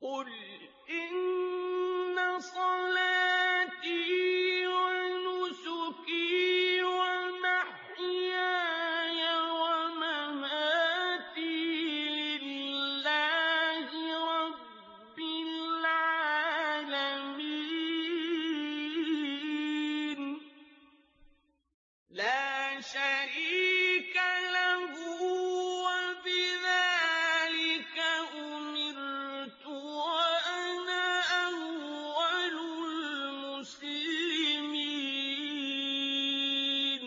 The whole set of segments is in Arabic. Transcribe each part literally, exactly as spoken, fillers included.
قُلْ إِنَّ صَلَاتِي وَنُسُكِي وَمَحْيَايَ وَمَمَاتِي لِلَّهِ رَبِّ الْعَالَمِينَ لَا شَرِيكَ لَهُ وَبِذَٰلِكَ أُمِرْتُ وَأَنَا أَوَّلُ الْمُسْلِمِينَ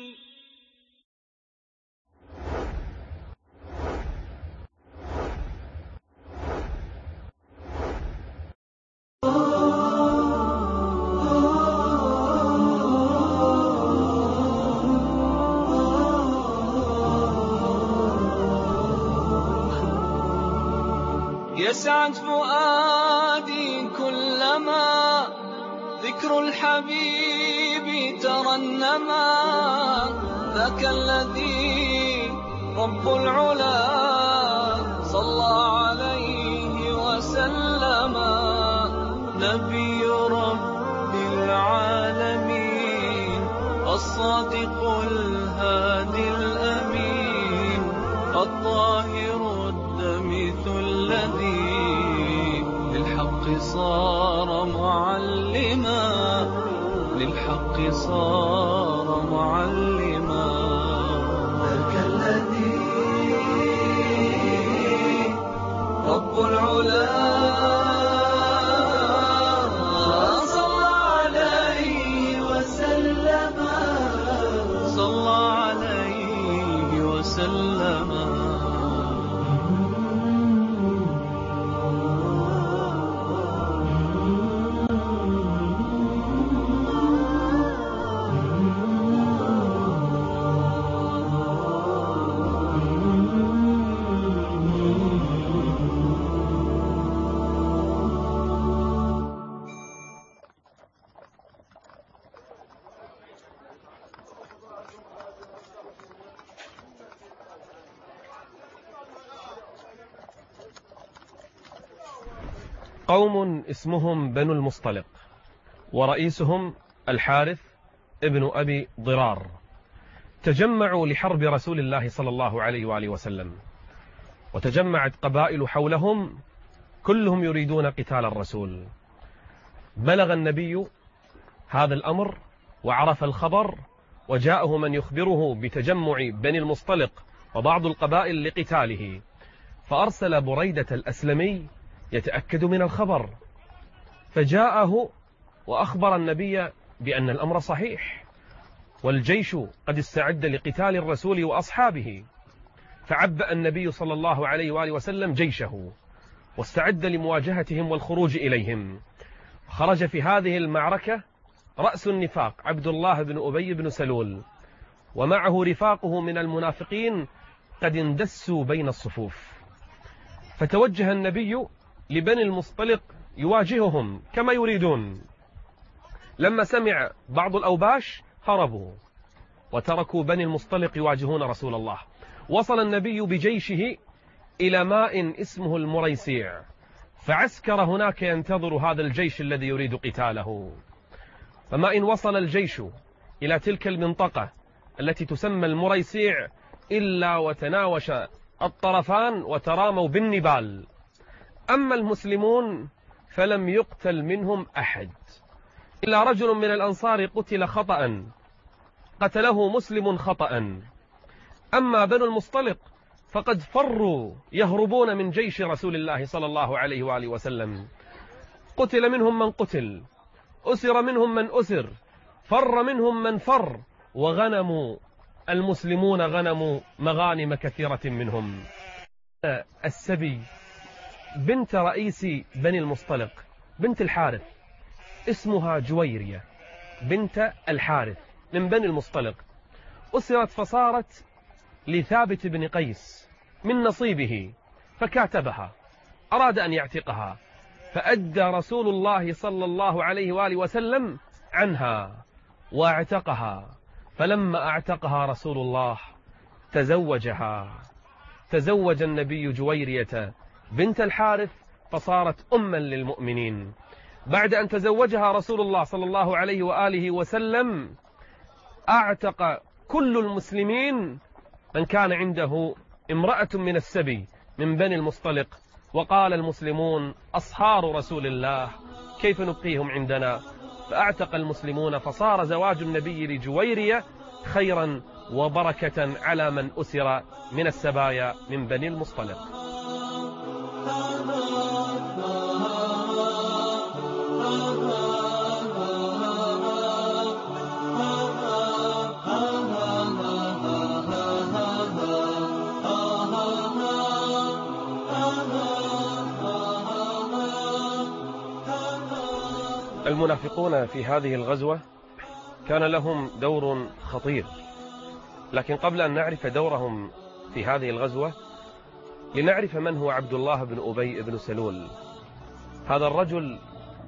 يسعد فؤادي كلما ذكر الحبيب ترنما ذاك الذي رب العلا صلى عليه وسلم نبي رب العالمين الصادق الهادي الأمين الطاهر الدمث الذي للحق صار معلما للحق صار معلما ذاك الذي رب العلا صلى عليه وسلم صلى عليه وسلم قوم اسمهم بنو المصطلق، ورئيسهم الحارث ابن أبي ضرار، تجمعوا لحرب رسول الله صلى الله عليه وآله وسلم، وتجمعت قبائل حولهم كلهم يريدون قتال الرسول. بلغ النبي هذا الأمر وعرف الخبر، وجاءه من يخبره بتجمع بني المصطلق وبعض القبائل لقتاله، فأرسل بريدة الأسلمي يتأكد من الخبر، فجاءه وأخبر النبي بأن الأمر صحيح والجيش قد استعد لقتال الرسول وأصحابه. فعبأ النبي صلى الله عليه وآله وسلم جيشه واستعد لمواجهتهم والخروج إليهم. خرج في هذه المعركة رأس النفاق عبد الله بن أبي بن سلول، ومعه رفاقه من المنافقين قد اندسوا بين الصفوف. فتوجه النبي لبني المصطلق يواجههم كما يريدون. لما سمع بعض الأوباش هربوا وتركوا بني المصطلق يواجهون رسول الله. وصل النبي بجيشه إلى ماء اسمه المريسيع، فعسكر هناك ينتظر هذا الجيش الذي يريد قتاله. فما إن وصل الجيش إلى تلك المنطقة التي تسمى المريسيع إلا وتناوش الطرفان وتراموا بالنبال. أما المسلمون فلم يقتل منهم أحد إلا رجل من الأنصار قتل خطأ، قتله مسلم خطأ. أما بنو المصطلق فقد فروا يهربون من جيش رسول الله صلى الله عليه وآله وسلم. قتل منهم من قتل، أسر منهم من أسر، فر منهم من فر، وغنموا المسلمون غنموا مغانم كثيرة منهم. السبي بنت رئيس بني المصطلق بنت الحارث اسمها جويرية بنت الحارث من بني المصطلق، أسرت فصارت لثابت بن قيس من نصيبه، فكاتبها أراد أن يعتقها، فأدى رسول الله صلى الله عليه وآله وسلم عنها واعتقها. فلما اعتقها رسول الله تزوجها، تزوج النبي جويرية بنت الحارث فصارت أما للمؤمنين. بعد أن تزوجها رسول الله صلى الله عليه وآله وسلم أعتق كل المسلمين من كان عنده امرأة من السبي من بني المصطلق، وقال المسلمون أصهار رسول الله كيف نبقيهم عندنا؟ فأعتق المسلمون، فصار زواج النبي لجويرية خيرا وبركة على من أسر من السبايا من بني المصطلق. المنافقون في هذه الغزوة كان لهم دور خطير، لكن قبل أن نعرف دورهم في هذه الغزوة لنعرف من هو عبد الله بن أبي بن سلول. هذا الرجل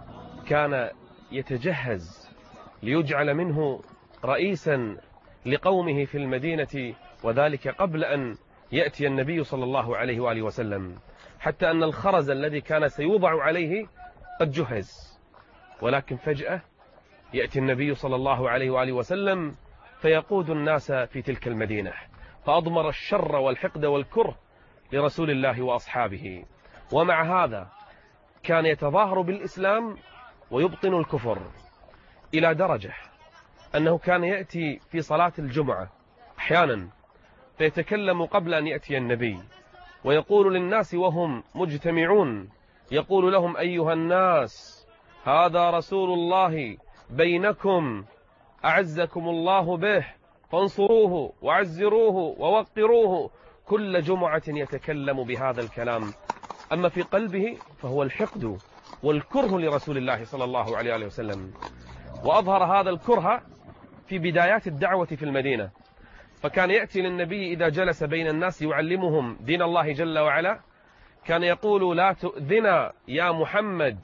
كان يتجهز ليجعل منه رئيسا لقومه في المدينة، وذلك قبل أن يأتي النبي صلى الله عليه وآله وسلم، حتى أن الخرز الذي كان سيوضع عليه قد جهز. ولكن فجأة يأتي النبي صلى الله عليه وآله وسلم فيقود الناس في تلك المدينة، فأضمر الشر والحقد والكره لرسول الله وأصحابه. ومع هذا كان يتظاهر بالإسلام ويبطن الكفر، إلى درجة أنه كان يأتي في صلاة الجمعة أحيانا فيتكلم قبل أن يأتي النبي، ويقول للناس وهم مجتمعون، يقول لهم أيها الناس هذا رسول الله بينكم أعزكم الله به، فانصروه وعزروه ووقروه. كل جمعة يتكلم بهذا الكلام، أما في قلبه فهو الحقد والكره لرسول الله صلى الله عليه وسلم. وأظهر هذا الكره في بدايات الدعوة في المدينة، فكان يأتي للنبي إذا جلس بين الناس يعلمهم دين الله جل وعلا، كان يقول لا تؤذنا يا محمد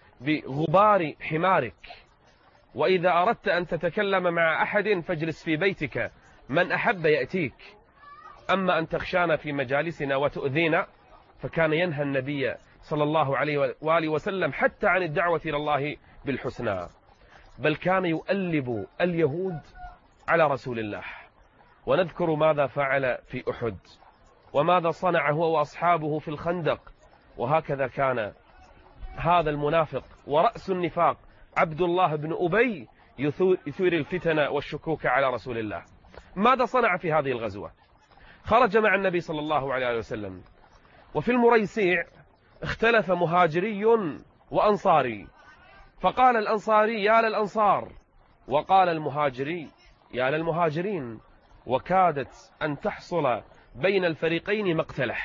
بغبار حمارك، وإذا أردت أن تتكلم مع أحد فاجلس في بيتك، من أحب يأتيك، أما أن تخشانا في مجالسنا وتؤذينا. فكان ينهى النبي صلى الله عليه وآله وسلم حتى عن الدعوة إلى الله بالحسنى، بل كان يؤلب اليهود على رسول الله. ونذكر ماذا فعل في أحد، وماذا صنع هو وأصحابه في الخندق. وهكذا كان هذا المنافق ورأس النفاق عبد الله بن أبي يثير الفتن والشكوك على رسول الله. ماذا صنع في هذه الغزوة؟ خرج مع النبي صلى الله عليه وسلم، وفي المريسيع اختلف مهاجري وأنصاري، فقال الأنصاري يا للأنصار، وقال المهاجري يا للمهاجرين، وكادت أن تحصل بين الفريقين مقتله.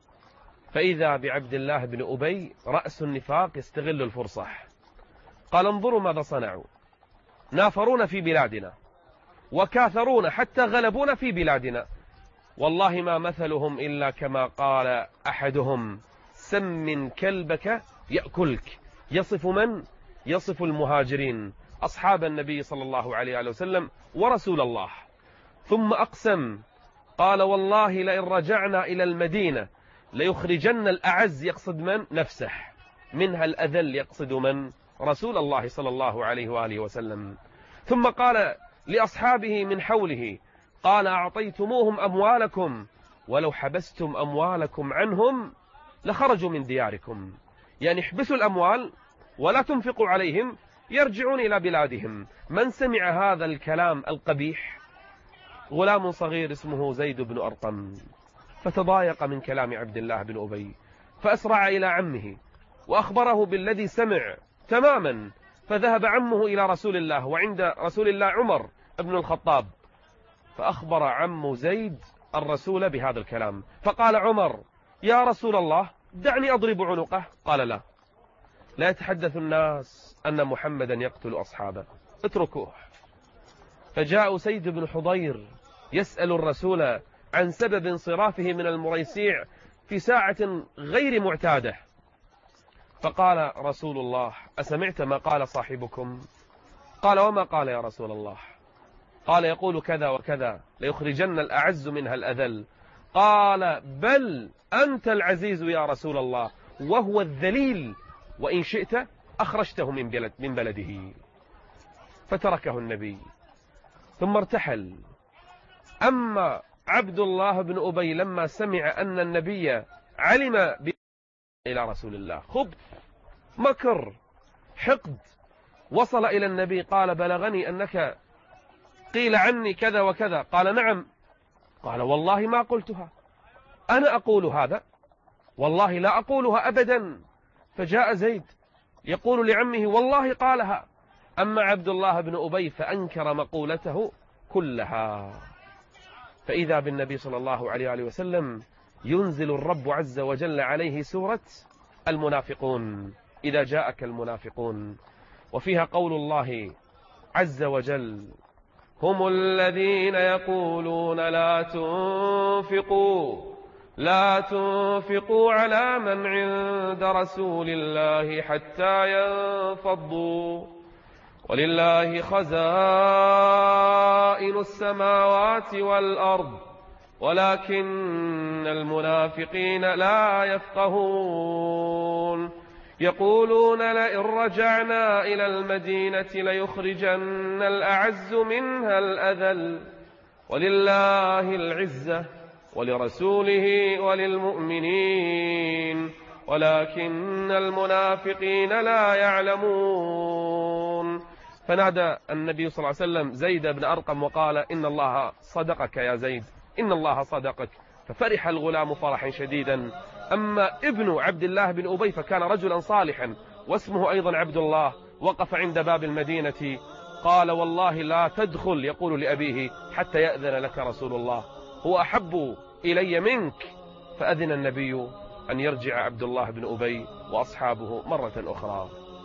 فإذا بعبد الله بن أبي رأس النفاق يستغل الفرصة، قال انظروا ماذا صنعوا، نافرونا في بلادنا وكاثرونا حتى غلبونا في بلادنا، والله ما مثلهم إلا كما قال أحدهم سم كلبك يأكلك. يصف من؟ يصف المهاجرين أصحاب النبي صلى الله عليه وسلم ورسول الله. ثم أقسم قال والله لئن رجعنا إلى المدينة ليخرجن الأعز، يقصد من؟ نفسه، منها الأذل، يقصد من؟ رسول الله صلى الله عليه وآله وسلم. ثم قال لأصحابه من حوله، قال أعطيتموهم أموالكم ولو حبستم أموالكم عنهم لخرجوا من دياركم، يعني احبسوا الأموال ولا تنفقوا عليهم يرجعون إلى بلادهم. من سمع هذا الكلام القبيح؟ غلام صغير اسمه زيد بن أرقم، فتضايق من كلام عبد الله بن أبي، فأسرع إلى عمه وأخبره بالذي سمع تماما. فذهب عمه إلى رسول الله، وعند رسول الله عمر بن الخطاب، فأخبر عم زيد الرسول بهذا الكلام. فقال عمر يا رسول الله دعني أضرب عنقه. قال لا، لا يتحدث الناس أن محمدا يقتل أصحابه، اتركوه. فجاء سيد بن حضير يسأل الرسول عن سبب انصرافه من المريسيع في ساعة غير معتادة، فقال رسول الله أسمعت ما قال صاحبكم؟ قال وما قال يا رسول الله؟ قال يقول كذا وكذا، ليخرجن الأعز منها الأذل. قال بل أنت العزيز يا رسول الله، وهو الذليل، وإن شئت أخرجته من بلد من بلده. فتركه النبي ثم ارتحل. أما عبد الله بن أبي لما سمع أن النبي علم ب... إلى رسول الله، خبث، مكر، حقد، وصل إلى النبي قال: بلغني أنك قيل عني كذا وكذا. قال: نعم. قال: والله ما قلتها، أنا أقول هذا، والله لا أقولها أبدا. فجاء زيد يقول لعمه: والله قالها. أما عبد الله بن أبي فأنكر مقولته كلها. فإذا بالنبي صلى الله عليه وآله وسلم ينزل الرب عز وجل عليه سورة المنافقون، إذا جاءك المنافقون، وفيها قول الله عز وجل: هم الذين يقولون لا تنفقوا لا تنفقوا على من عند رسول الله حتى ينفضوا ولله خزائن السماوات والأرض ولكن المنافقين لا يفقهون يقولون لئن رجعنا إلى المدينة ليخرجن الأعز منها الأذل ولله العزة ولرسوله وللمؤمنين ولكن المنافقين لا يعلمون. فنادى النبي صلى الله عليه وسلم زيد بن أرقم وقال: إن الله صدقك يا زيد، إن الله صدقك. ففرح الغلام فرحا شديدا. أما ابن عبد الله بن أبي فكان رجلا صالحا واسمه أيضا عبد الله، وقف عند باب المدينة قال: والله لا تدخل، يقول لأبيه، حتى يأذن لك رسول الله، هو أحب إلي منك. فأذن النبي أن يرجع عبد الله بن أبي وأصحابه مرة أخرى.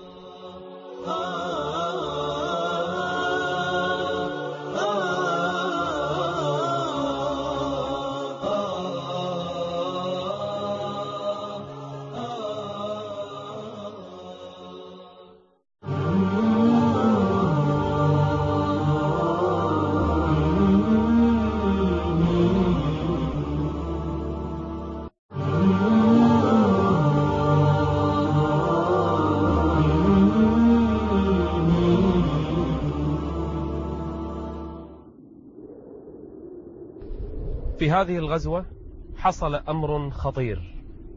في هذه الغزوة حصل أمر خطير،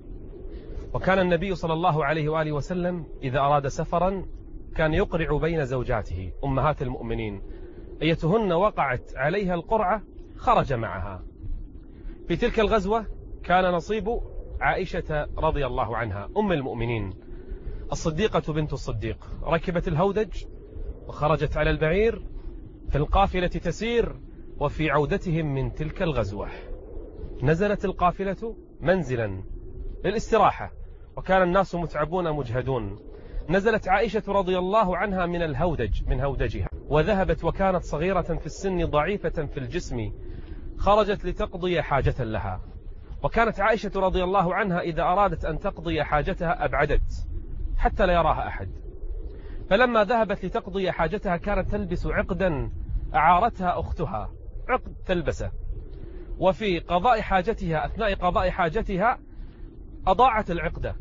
وكان النبي صلى الله عليه وآله وسلم إذا أراد سفرا كان يقرع بين زوجاته أمهات المؤمنين، أيتهن وقعت عليها القرعة خرج معها. في تلك الغزوة كان نصيب عائشة رضي الله عنها أم المؤمنين الصديقة بنت الصديق، ركبت الهودج وخرجت على البعير في القافلة تسير. وفي عودتهم من تلك الغزوة نزلت القافلة منزلا للاستراحة، وكان الناس متعبون مجهدون. نزلت عائشة رضي الله عنها من الهودج من هودجها وذهبت، وكانت صغيرة في السن ضعيفة في الجسم، خرجت لتقضي حاجة لها. وكانت عائشة رضي الله عنها إذا أرادت أن تقضي حاجتها أبعدت حتى لا يراها أحد. فلما ذهبت لتقضي حاجتها كانت تلبس عقدا أعارتها أختها، عقد تلبسه، وفي قضاء حاجتها أثناء قضاء حاجتها أضاعت العقدة.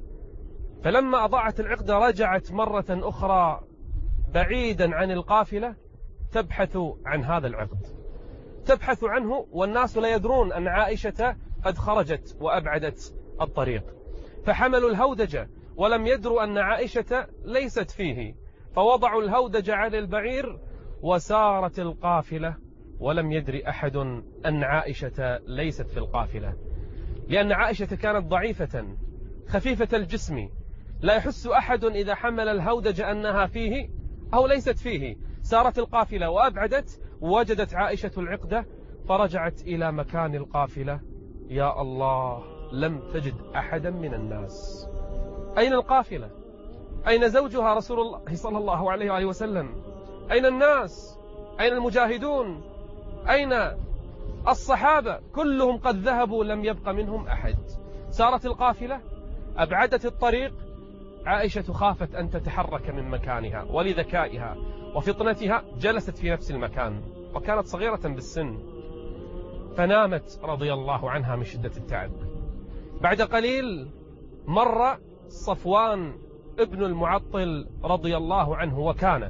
فلما أضاعت العقدة رجعت مرة أخرى بعيدا عن القافلة تبحث عن هذا العقد، تبحث عنه، والناس لا يدرون أن عائشة قد خرجت وأبعدت الطريق. فحملوا الهودج ولم يدروا أن عائشة ليست فيه، فوضعوا الهودج على البعير وسارت القافلة، ولم يدري أحد أن عائشة ليست في القافلة، لأن عائشة كانت ضعيفة خفيفة الجسم، لا يحس أحد إذا حمل الهودج أنها فيه أو ليست فيه. سارت القافلة وأبعدت، وجدت عائشة العقدة فرجعت إلى مكان القافلة. يا الله، لم تجد أحدا من الناس. أين القافلة؟ أين زوجها رسول الله صلى الله عليه وآله وسلم؟ أين الناس؟ أين المجاهدون؟ أين الصحابة؟ كلهم قد ذهبوا، لم يبق منهم أحد. سارت القافلة، أبعدت الطريق. عائشة خافت أن تتحرك من مكانها، ولذكائها وفطنتها جلست في نفس المكان، وكانت صغيرة بالسن، فنامت رضي الله عنها من شدة التعب. بعد قليل مر صفوان ابن المعطل رضي الله عنه وكان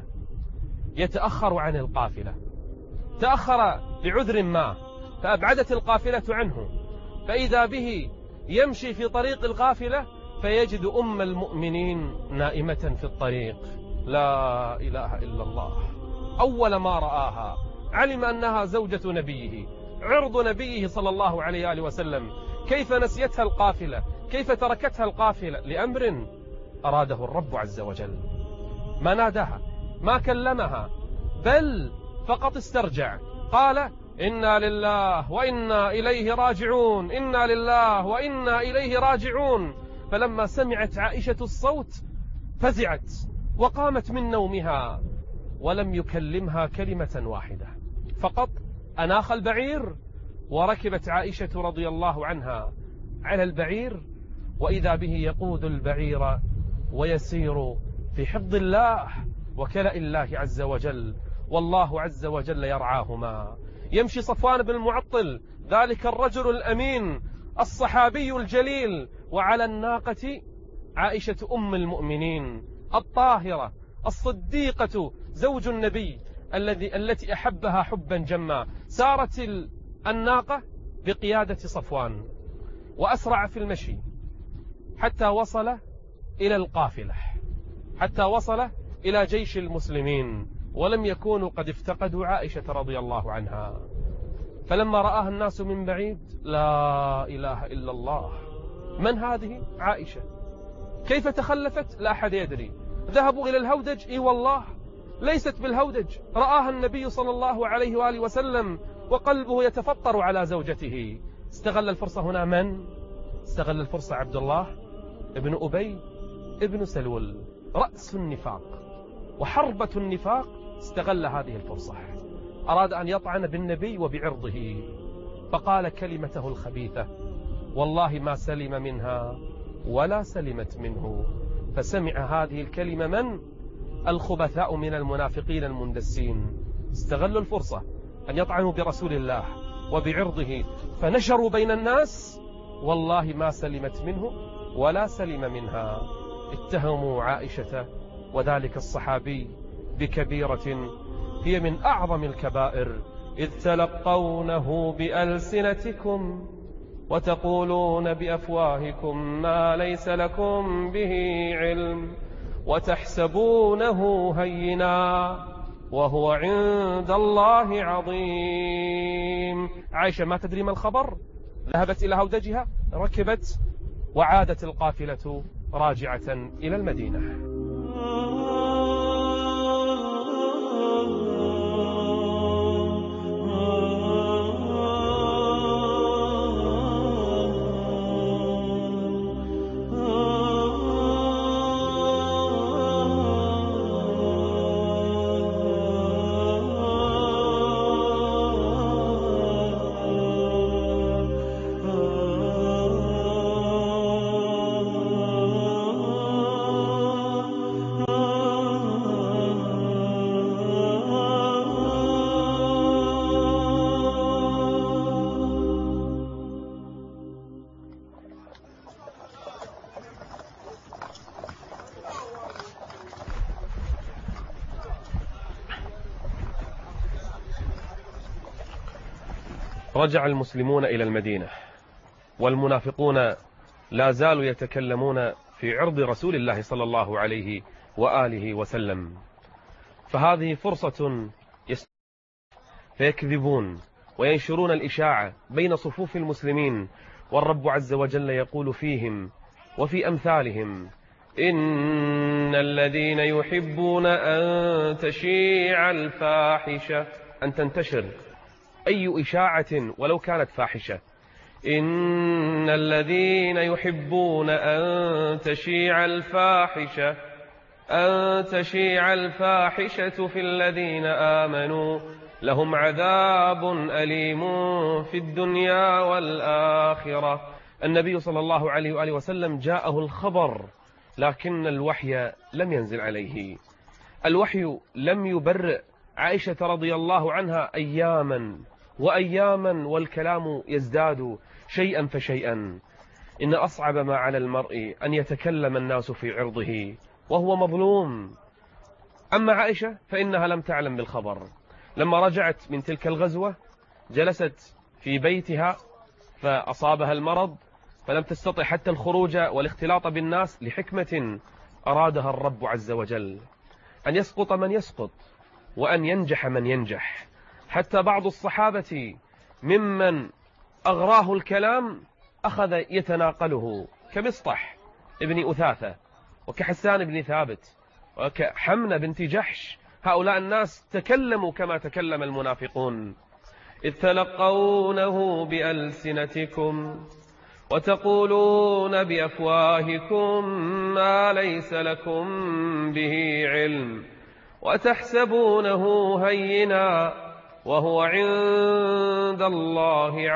يتأخر عن القافلة، تأخر لعذر ما فأبعدت القافلة عنه، فإذا به يمشي في طريق القافلة فيجد أم المؤمنين نائمة في الطريق. لا إله إلا الله. أول ما رآها علم أنها زوجة نبيه، عرض نبيه صلى الله عليه وآله وسلم. كيف نسيتها القافلة؟ كيف تركتها القافلة؟ لأمر أراده الرب عز وجل. ما ناداها، ما كلمها، بل فقط استرجع، قال إنا لله وإنا إليه راجعون، إنا لله وإنا إليه راجعون. فلما سمعت عائشة الصوت فزعت وقامت من نومها ولم يكلمها كلمة واحدة، فقط أناخ البعير وركبت عائشة رضي الله عنها على البعير، وإذا به يقود البعير ويسير في حفظ الله وكلاء الله عز وجل، والله عز وجل يرعاهما. يمشي صفوان بن المعطل ذلك الرجل الأمين الصحابي الجليل، وعلى الناقة عائشة أم المؤمنين الطاهرة الصديقة زوج النبي الذي التي أحبها حبا جما. سارت الناقة بقيادة صفوان وأسرع في المشي حتى وصل إلى القافلة، حتى وصل إلى جيش المسلمين، ولم يكونوا قد افتقدوا عائشة رضي الله عنها. فلما رآها الناس من بعيد، لا إله إلا الله، من هذه؟ عائشة. كيف تخلفت؟ لا أحد يدري. ذهبوا إلى الهودج، إي والله ليست بالهودج، رآها النبي صلى الله عليه وآله وسلم وقلبه يتفطر على زوجته. استغل الفرصة هنا من؟ استغل الفرصة عبد الله ابن أبي ابن سلول، رأس النفاق وحربة النفاق. استغل هذه الفرصة، أراد أن يطعن بالنبي وبعرضه، فقال كلمته الخبيثة، والله ما سلم منها ولا سلمت منه. فسمع هذه الكلمة من؟ الخبثاء من المنافقين المندسين. استغلوا الفرصة أن يطعنوا برسول الله وبعرضه، فنشروا بين الناس، والله ما سلمت منه ولا سلم منها. اتهموا عائشة وذلك الصحابي بكبيرة هي من أعظم الكبائر، إذ تلقونه بألسنتكم وتقولون بأفواهكم ما ليس لكم به علم وتحسبونه هينا وهو عند الله عظيم. عائشة ما تدري ما الخبر، ذهبت إلى هودجها، ركبت وعادت القافلة راجعة إلى المدينة. رجع المسلمون إلى المدينة، والمنافقون لا زالوا يتكلمون في عرض رسول الله صلى الله عليه وآله وسلم. فهذه فرصة فيكذبون وينشرون الإشاعة بين صفوف المسلمين، والرب عز وجل يقول فيهم وفي أمثالهم: إن الذين يحبون أن تشيع الفاحشة، أن تنتشر أي إشاعة ولو كانت فاحشة. إن الذين يحبون أن تشيع الفاحشة أن تشيع الفاحشة في الذين آمنوا لهم عذاب أليم في الدنيا والآخرة. النبي صلى الله عليه وآله وسلم جاءه الخبر، لكن الوحي لم ينزل عليه. الوحي لم يبرئ عائشة رضي الله عنها أياما وأياما، والكلام يزداد شيئا فشيئا. إن أصعب ما على المرء أن يتكلم الناس في عرضه وهو مظلوم. أما عائشة فإنها لم تعلم بالخبر. لما رجعت من تلك الغزوة جلست في بيتها فأصابها المرض، فلم تستطع حتى الخروج والاختلاط بالناس لحكمة أرادها الرب عز وجل، أن يسقط من يسقط وأن ينجح من ينجح. حتى بعض الصحابة ممن أغراه الكلام أخذ يتناقله، كمصطح ابن أثاثة وكحسان بن ثابت وكحمنة بنت جحش. هؤلاء الناس تكلموا كما تكلم المنافقون. إذ تلقونه بألسنتكم وتقولون بأفواهكم ما ليس لكم به علم وتحسبونه هينا وهو عند الله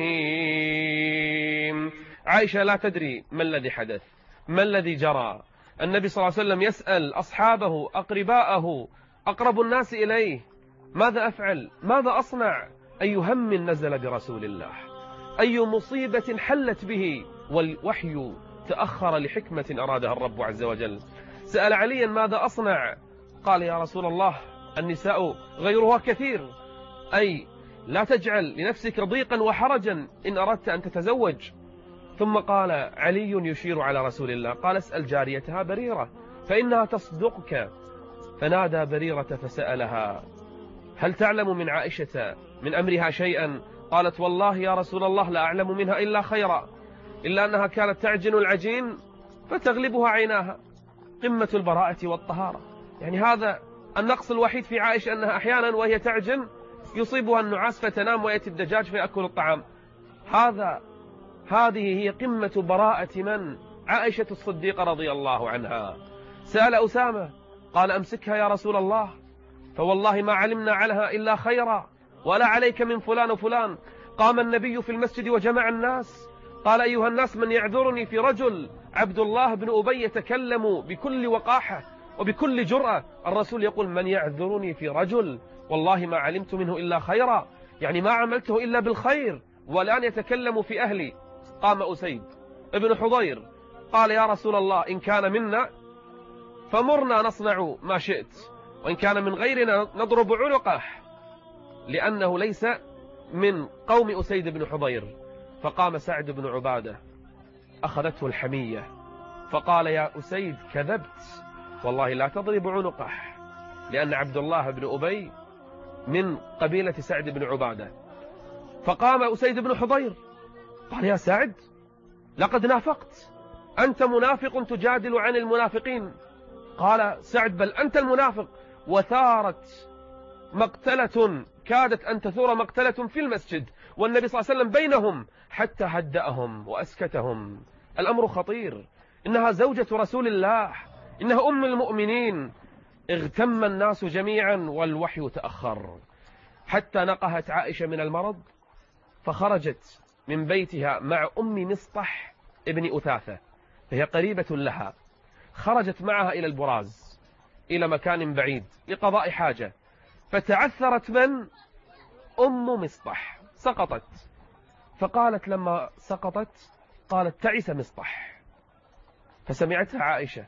عظيم. عائشة لا تدري ما الذي حدث، ما الذي جرى. النبي صلى الله عليه وسلم يسأل أصحابه أقرباءه أقرب الناس إليه: ماذا أفعل؟ ماذا أصنع؟ أي هم نزل برسول الله، أي مصيبة حلت به، والوحي تأخر لحكمة أرادها الرب عز وجل. سأل عليا: ماذا أصنع؟ قال: يا رسول الله النساء غيرها كثير، أي لا تجعل لنفسك ضيقا وحرجا إن أردت أن تتزوج. ثم قال علي يشير على رسول الله: قال: اسأل جاريتها بريرة فإنها تصدقك. فنادى بريرة فسألها: هل تعلم من عائشة من أمرها شيئا؟ قالت: والله يا رسول الله لا أعلم منها إلا خيرا، إلا أنها كانت تعجن العجين فتغلبها عيناها. قمة البراءة والطهارة. يعني هذا النقص الوحيد في عائشة، أنها أحيانا وهي تعجن يصيبها النعاس فتنام ويأتي الدجاج فيأكل الطعام. هذا هذه هي قمة براءة من؟ عائشة الصديقة رضي الله عنها. سأل أسامة قال: أمسكها يا رسول الله، فوالله ما علمنا عليها إلا خيرا، ولا عليك من فلان وفلان. قام النبي في المسجد وجمع الناس، قال: أيها الناس من يعذرني في رجل عبد الله بن أبي يتكلم بكل وقاحة وبكل جرأة. الرسول يقول: من يعذرني في رجل والله ما علمت منه إلا خيرا، يعني ما عملته إلا بالخير، والآن يتكلم في أهلي. قام أسيد ابن حضير قال: يا رسول الله إن كان منا فمرنا نصنع ما شئت، وإن كان من غيرنا نضرب عنقه، لأنه ليس من قوم أسيد بن حضير. فقام سعد بن عبادة أخذته الحمية فقال: يا أسيد كذبت، والله لا تضرب عنقه، لأن عبد الله بن أبي من قبيلة سعد بن عبادة. فقام أسيد بن حضير قال: يا سعد لقد نافقت، أنت منافق تجادل عن المنافقين. قال سعد: بل أنت المنافق. وثارت مقتلة، كادت أن تثور مقتلة في المسجد والنبي صلى الله عليه وسلم بينهم، حتى هدأهم وأسكتهم. الأمر خطير، إنها زوجة رسول الله، إنها أم المؤمنين. اغتم الناس جميعا والوحي تأخر، حتى نقهت عائشة من المرض فخرجت من بيتها مع أم مصطح ابن أثاثة، فهي قريبة لها. خرجت معها إلى البراز، إلى مكان بعيد لقضاء حاجة، فتعثرت من؟ أم مصطح، سقطت. فقالت لما سقطت قالت: تعس مصطح. فسمعتها عائشة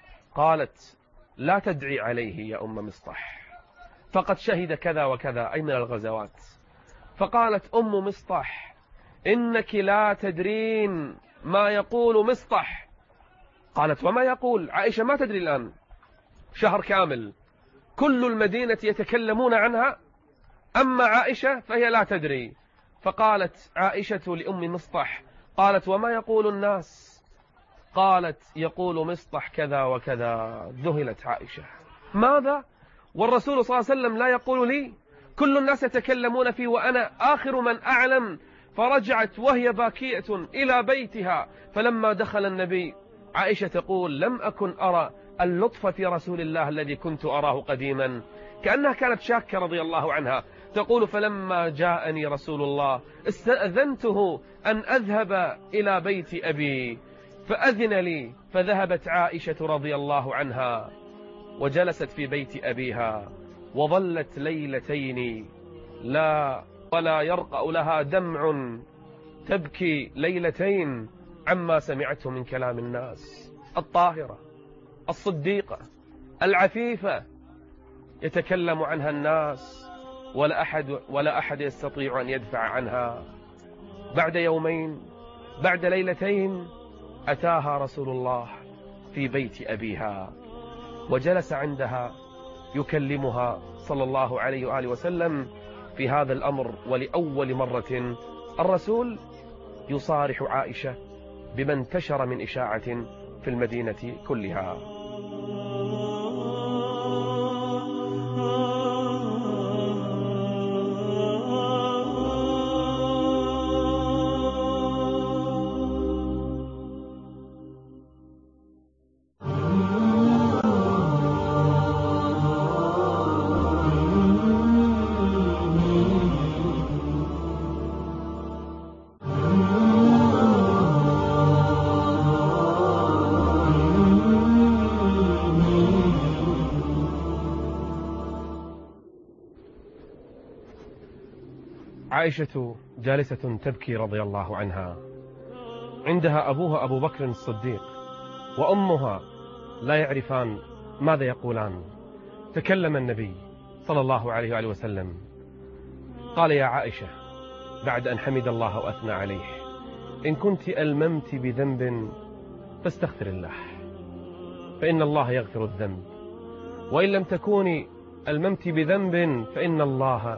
قالت: لا تدعي عليه يا أم مصطح، فقد شهد كذا وكذا، أي من الغزوات. فقالت أم مصطح: إنك لا تدرين ما يقول مصطح. قالت: وما يقول؟ عائشة ما تدري الآن، شهر كامل كل المدينة يتكلمون عنها، أما عائشة فهي لا تدري. فقالت عائشة لأم مصطح، قالت: وما يقول الناس؟ قالت: يقول مصطح كذا وكذا. ذهلت عائشة: ماذا؟ والرسول صلى الله عليه وسلم لا يقول لي؟ كل الناس يتكلمون فيه وأنا آخر من أعلم. فرجعت وهي باكية إلى بيتها. فلما دخل النبي، عائشة تقول: لم أكن أرى اللطف في رسول الله الذي كنت أراه قديما. كأنها كانت شاكة رضي الله عنها. تقول: فلما جاءني رسول الله استأذنته أن أذهب إلى بيت أبي فأذن لي، فذهبت عائشة رضي الله عنها وجلست في بيت أبيها، وظلت ليلتين لا ولا يرقأ لها دمع، تبكي ليلتين عما سمعته من كلام الناس، الطاهرة الصديقة العفيفة، يتكلم عنها الناس ولا أحد, ولا أحد يستطيع أن يدفع عنها. بعد يومين بعد ليلتين أتاها رسول الله في بيت أبيها وجلس عندها يكلمها صلى الله عليه وآله وسلم في هذا الأمر. ولأول مرة الرسول يصارح عائشة بما انتشر من إشاعة في المدينة كلها. عائشة جالسة تبكي رضي الله عنها، عندها أبوها أبو بكر الصديق وأمها لا يعرفان ماذا يقولان. تكلم النبي صلى الله عليه وآله وسلم قال: يا عائشة، بعد أن حمد الله وأثنى عليه: إن كنت ألممت بذنب فاستغفر الله، فإن الله يغفر الذنب، وإن لم تكوني ألممت بذنب فإن الله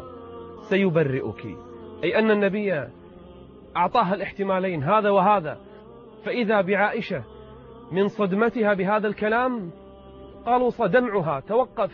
سيبرئك. أي أن النبي أعطاها الاحتمالين هذا وهذا. فإذا بعائشة من صدمتها بهذا الكلام قالوا صدمعها توقف،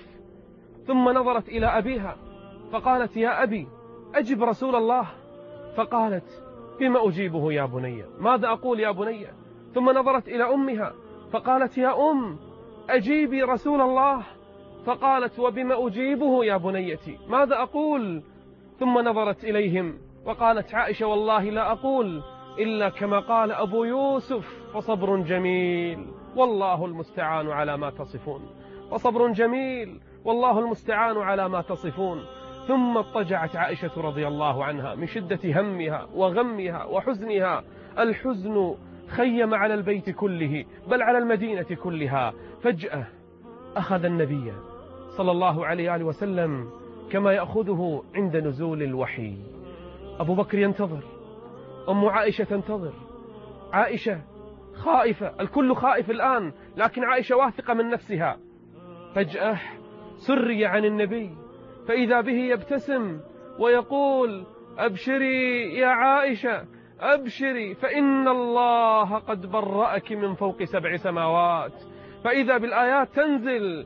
ثم نظرت إلى أبيها فقالت: يا أبي، أجب رسول الله. فقالت: بما أجيبه يا بني؟ ماذا أقول يا بني؟ ثم نظرت إلى أمها فقالت: يا أم، أجيبي رسول الله. فقالت: وبما أجيبه يا بنيتي؟ ماذا أقول؟ ثم نظرت إليهم وقالت عائشة: والله لا أقول إلا كما قال أبو يوسف، فصبر جميل والله المستعان على ما تصفون. فصبر جميل والله المستعان على ما تصفون. ثم اضطجعت عائشة رضي الله عنها من شدة همها وغمها وحزنها. الحزن خيم على البيت كله، بل على المدينة كلها. فجأة أخذ النبي صلى الله عليه وآله وسلم كما يأخذه عند نزول الوحي. أبو بكر ينتظر، أم عائشة تنتظر. عائشة خائفة، الكل خائف الآن، لكن عائشة واثقة من نفسها. فجأة سري عن النبي فإذا به يبتسم ويقول: أبشري يا عائشة، أبشري، فإن الله قد برأك من فوق سبع سماوات. فإذا بالآيات تنزل: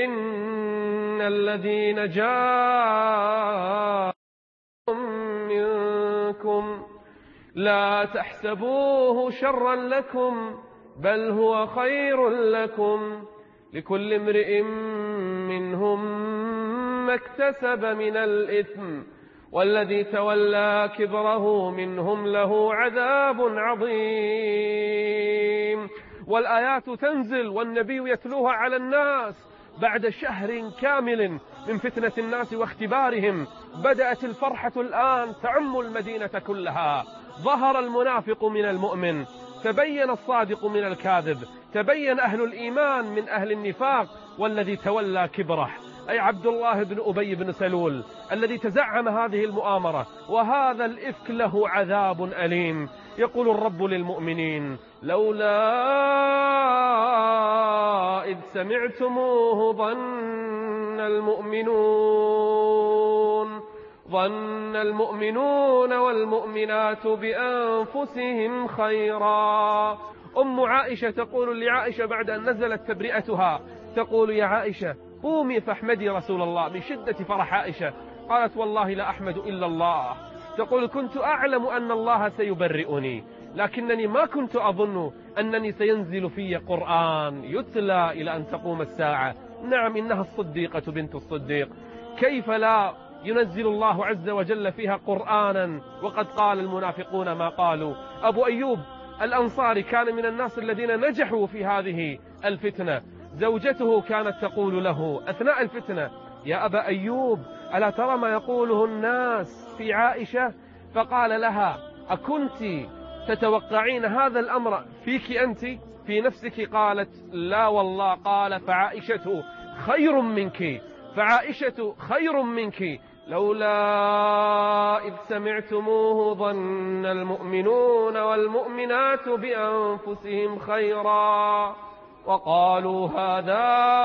إن الذين جاءوا منكم لا تحسبوه شرا لكم بل هو خير لكم، لكل امرئ منهم ما اكتسب من الإثم، والذي تولى كبره منهم له عذاب عظيم. والآيات تنزل والنبي يتلوها على الناس بعد شهر كامل من فتنة الناس واختبارهم. بدأت الفرحة الآن تعم المدينة كلها. ظهر المنافق من المؤمن، تبين الصادق من الكاذب، تبين أهل الإيمان من أهل النفاق. والذي تولى كبره أي عبد الله بن أبي بن سلول الذي تزعم هذه المؤامرة وهذا الإفك له عذاب أليم. يقول الرب للمؤمنين: لولا إذ سمعتموه ظن المؤمنون ظن المؤمنون والمؤمنات بأنفسهم خيرا. أم عائشة تقول لعائشة بعد أن نزلت تبرئتها، تقول: يا عائشة، قومي فاحمدي رسول الله. من شدة فرح عائشة قالت: والله لا أحمد إلا الله. تقول: كنت أعلم أن الله سيبرئني، لكنني ما كنت أظن أنني سينزل في قرآن يتلى إلى أن تقوم الساعة. نعم، إنها الصديقة بنت الصديق، كيف لا ينزل الله عز وجل فيها قرآنا وقد قال المنافقون ما قالوا. أبو أيوب الأنصاري كان من الناس الذين نجحوا في هذه الفتنة. زوجته كانت تقول له أثناء الفتنة: يا أبا أيوب، ألا ترى ما يقوله الناس في عائشة؟ فقال لها: أكنت تتوقعين هذا الأمر فيك أنت في نفسك؟ قالت لا والله. قال فعائشة خير منك، فعائشة خير منك، لولا إذ سمعتموه ظن المؤمنون والمؤمنات بأنفسهم خيرا وقالوا هذا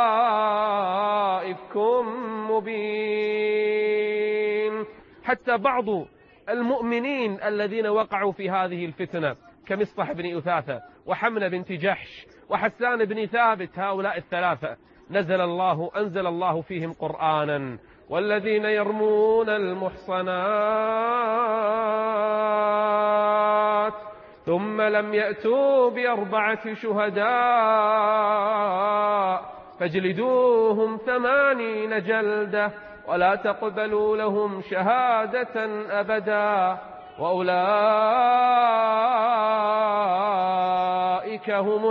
إفك مبين. حتى بعض المؤمنين الذين وقعوا في هذه الفتنة كمصطح بن أثاثة وحمنة بنت جحش وحسان بن ثابت، هؤلاء الثلاثة نزل الله أنزل الله فيهم قرآنا: والذين يرمون المحصنات ثم لم يأتوا بأربعة شهداء فاجلدوهم ثمانين جلدة ولا تقبلوا لهم شهادة أبدا وأولئك هم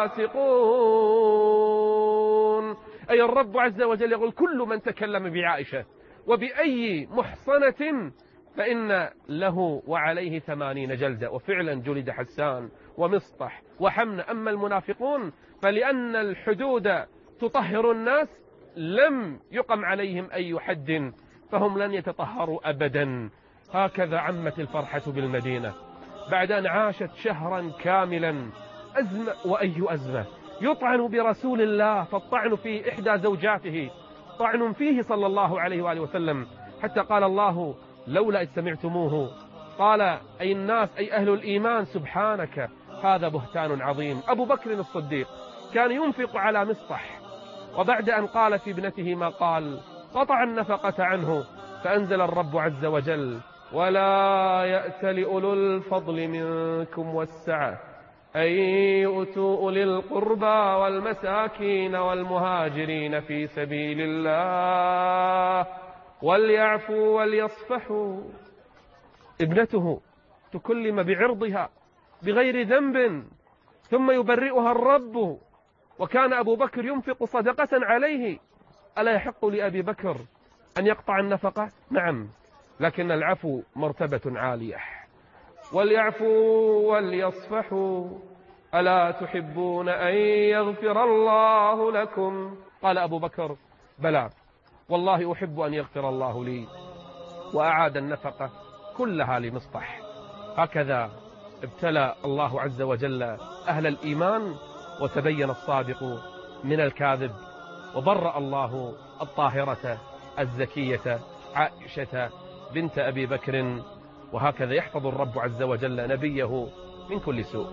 الفاسقون. أي الرب عز وجل يقول: كل من تكلم بعائشة وبأي محصنة فإن له وعليه ثمانين جلدة. وفعلا جلد حسان ومصطح وحمن. أما المنافقون فلأن الحدود تطهر الناس لم يقم عليهم أي حد فهم لن يتطهروا أبدا. هكذا عمت الفرحة بالمدينة بعد أن عاشت شهرا كاملا. أزمة وأي أزمة، يطعن برسول الله، فالطعن في إحدى زوجاته طعن فيه صلى الله عليه وآله وسلم، حتى قال الله: لولا إذ سمعتموه. قال أي الناس أي أهل الإيمان: سبحانك هذا بهتان عظيم. أبو بكر الصديق كان ينفق على مصطح، وبعد أن قال في ابنته ما قال قطع النفقة عنه، فأنزل الرب عز وجل: ولا يأتل أولو الفضل منكم والسعة أن يؤتوا أولي القربى والمساكين والمهاجرين في سبيل الله وليعفوا وليصفحوا. ابنته تكلم بعرضها بغير ذنب ثم يبرئها الرب، وكان أبو بكر ينفق صدقة عليه. ألا يحق لأبي بكر أن يقطع النفقة؟ نعم، لكن العفو مرتبة عالية. وليعفوا وليصفحوا ألا تحبون أن يغفر الله لكم؟ قال أبو بكر: بلى والله أحب أن يغفر الله لي. وأعاد النفقة كلها لمصطح. هكذا ابتلى الله عز وجل أهل الإيمان وتبين الصادق من الكاذب، وبرأ الله الطاهرة الزكية عائشة بنت أبي بكر. وهكذا يحفظ الرب عز وجل نبيه من كل سوء.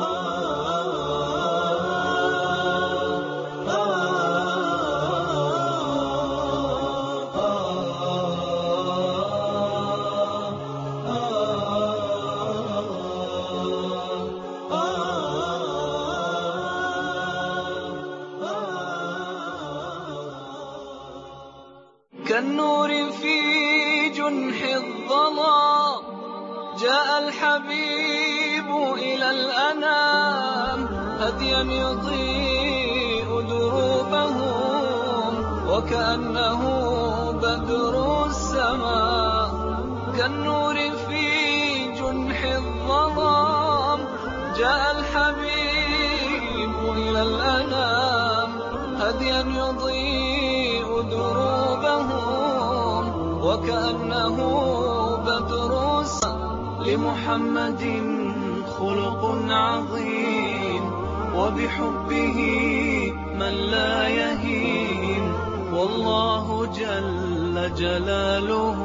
كالنور في جنح الظلام جاء الحبيب إلى الأنام، هديا يضيء دروبهم وكأنه بدر السماء. كالنور في جنح الظلام جاء الحبيب إلى الأنام، هديا يضيء دروبهم وكأنه بدر السماء. لمحمد خلق عظيم وبحبه من لا يهين، والله جل جلاله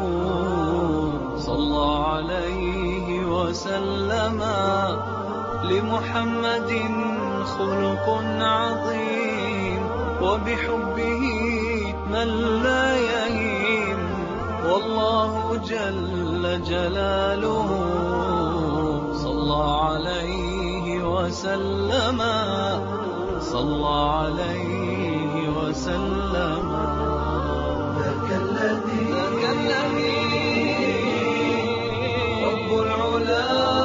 صلى عليه وسلم. لمحمد خلق عظيم وبحبه من لا يهين، والله جل جلاله صلى عليه وسلم، صلى عليه وسلم. ذاك الذي رب العلا